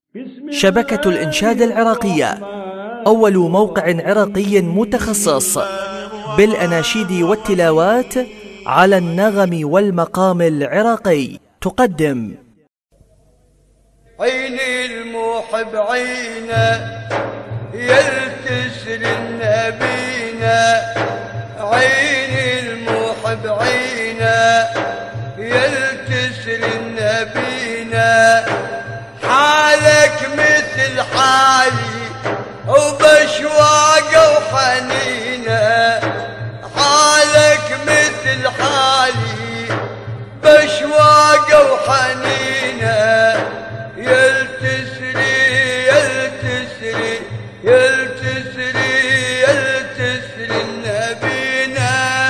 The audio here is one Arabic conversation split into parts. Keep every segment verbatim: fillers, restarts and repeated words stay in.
شبكة الإنشاد العراقية، أول موقع عراقي متخصص بالأناشيد والتلاوات على النغم والمقام العراقي، تقدم عيني المحب عينا يلتسر النبينا، عيني المحب عينا يلتسر النبينا، حالك مثل حالي وبشواقه وحنينه، حالك مثل حالي بشواقه وحنينه، يلتسري يلتسري يلتسري يلتسري النبينا،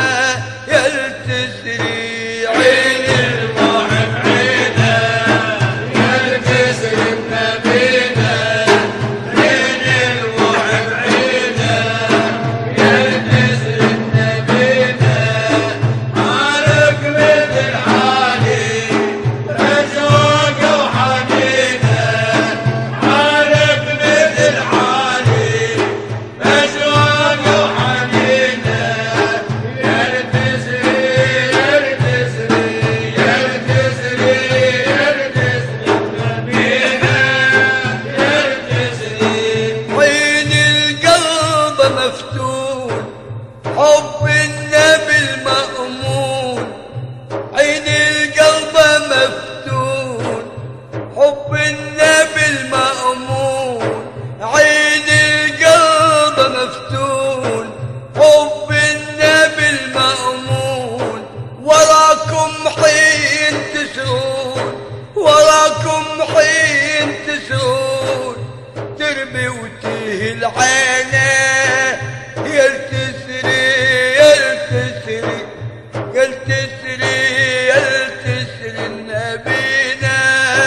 يلتسري عيني المحب عينا يلتسري النبينا، عيني المحب عينا يلتسري النبينا، حالك مثل حالي بشوقه وحنينه، حالك مثل حالي بشوقه وحنينه، يلتسري يلتسري يلتسري يلتسري النبينا، يلتسري عين القلب مفتون حب النبي المأمون، عين القلب مفتون حب النبي المأمون، عين القلب مفتون حب النبي المأمون، وراكم حين تسرون وراكم حين تسرون، ترمي وتهل عينه، يلتسري يلتسري يلتسري يلتسري النبينا،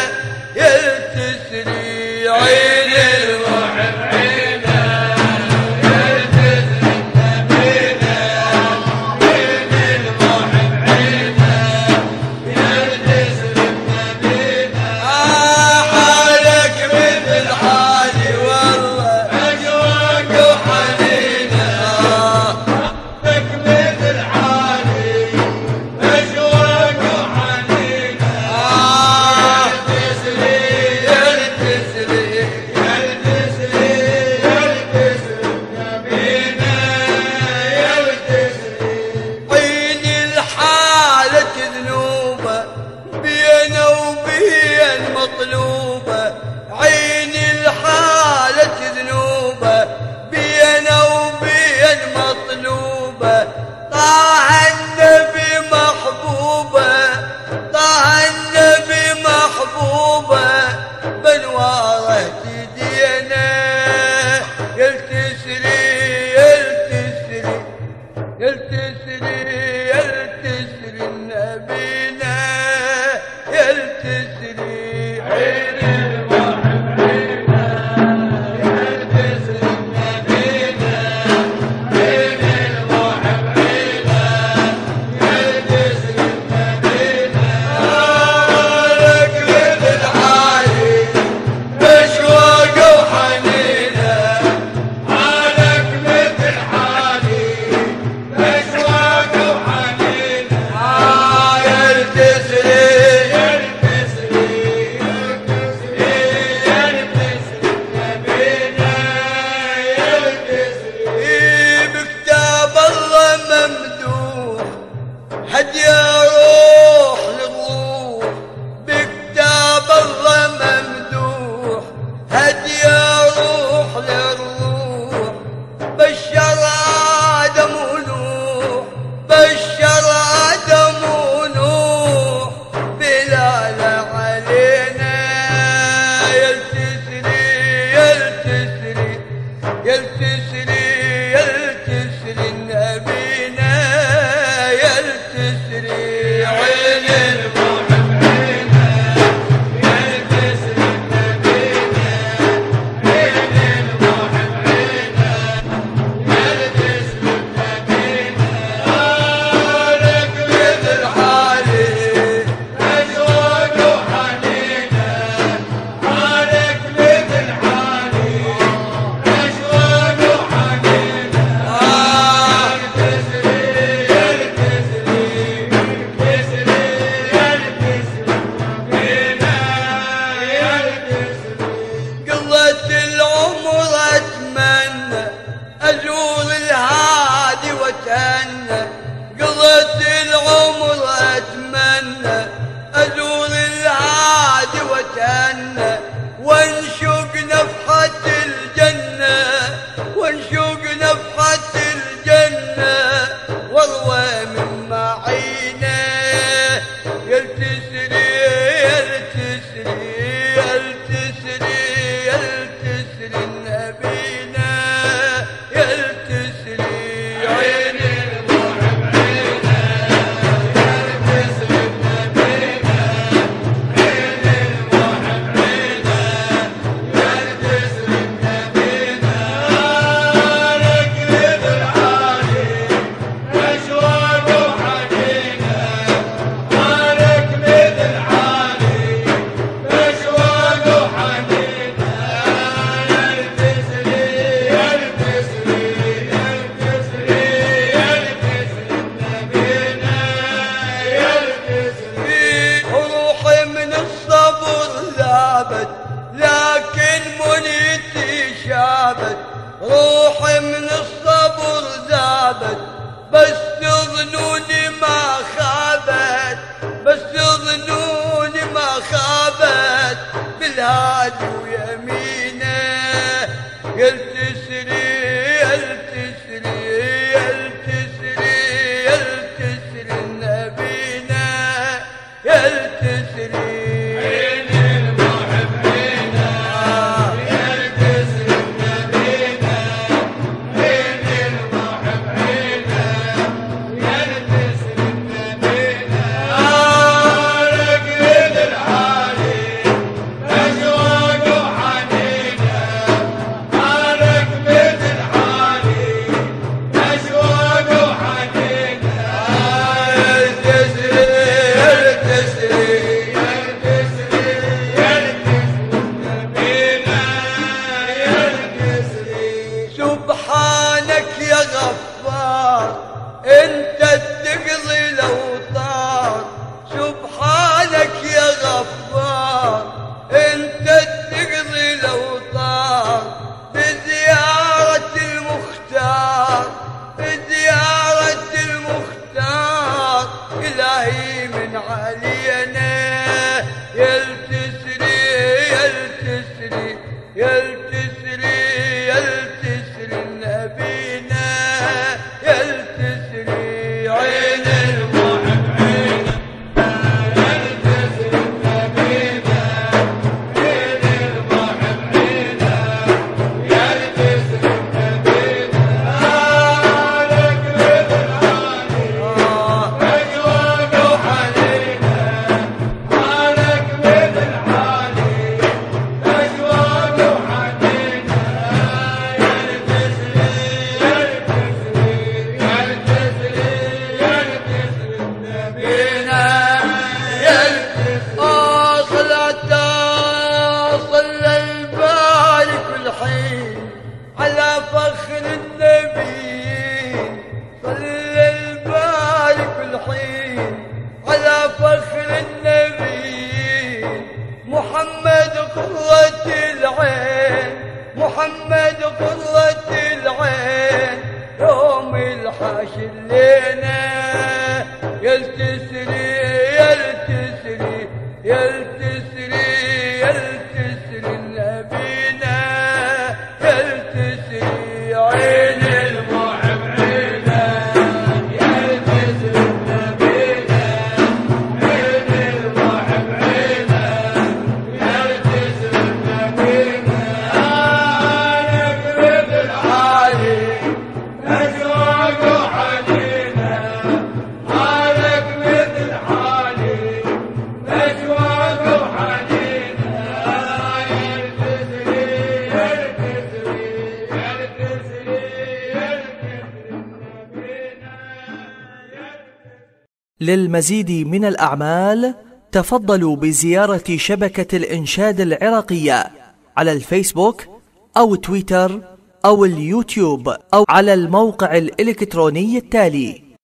يلتسري عيني المحب عينا يلتسري النبينا، عيني المحب عينا يلتسري النبينا، آه حالك مثل حالي والله أشواق وحنينه، حالك مثل حالي أشواق وحنينه، آه يلتسري يلتسري يلتسري يلتسري النبينا، يلتسري عيني الحالة ذنوبة بينا وبين مطلوبة، عيني الحالة ذنوبة بينا وبين مطلوبة، طه النبي محبوبة طه النبي محبوبة، بنواره تدينا، يلتسري يلتسري يلتسري يلتسري النبينا، يلتسري عيني المحب عينا يلتسري النبينا، عيني المحب عينا يلتسري النبينا، حالك مثل حالي بشوقه وحنينه، حالك مثل حالي بشوقه وحنينه، آه يلتسري يلتسري يلتسري يلتسري يلتسري نبينا يلتسري عين المحب عينا يلتسري نبينا عين المحب عينا يلتسري نبينا ركب العالي أشواق وحنينا ركب العالي أشواق وحنينا يلتسري يلتسري يلتسري يلتسري نبينا يلتسري روحي من الصبر ذابت لكن منيتي شابت روحي من الصبر ذابت بس ظنوني ما خابت بس ظنوني ما خابت بالهادي ويمينه يلتسري يلتسري يلتسري يلتسري نبينا يلتسري عين المحب عينا يلتسري نبينا عين المحب عينا يلتسري نبينا ركب العالي أشواق وحنينا ركب العالي أشواق وحنينا يلتسري يلتسري يلتسري يلتسري نبينا يلتسري سبحانك يا غفار انت تقضي الاوطار سبحانك يا غفار انت تقضي الاوطار بزيارة المختار بزيارة المختار الهي من علينا يلتسري يلتسري يلتسري يلتسري نبينا يلتسري عين المحب عينا يلتسري نبينا عين المحب عينا يلتسري نبينا ركب العالي أشواق وحنينا ركب العالي أشواق وحنينا يلتسري يلتسري يلتسري يلتسري نبينا يلتسري آه صلاة صلى الباري كل حين على فخر النبيين صلى الباري كل حين على فخر النبيين محمد قرة العين محمد قرة العين يوم الحاشر لنا يلتسري يلتسري يلتسري يلتسري نبينا يلتسري عين المحب عينا يلتسري نبينا عين المحب عينا يلتسري نبينا ركب العالي أشواق وحنينا ركب العالي أشواق وحنينا يلتسري يلتسري يلتسري يلتسري نبينا للمزيد من الأعمال تفضلوا بزيارة شبكة الإنشاد العراقية على الفيسبوك أو تويتر أو اليوتيوب أو على الموقع الإلكتروني التالي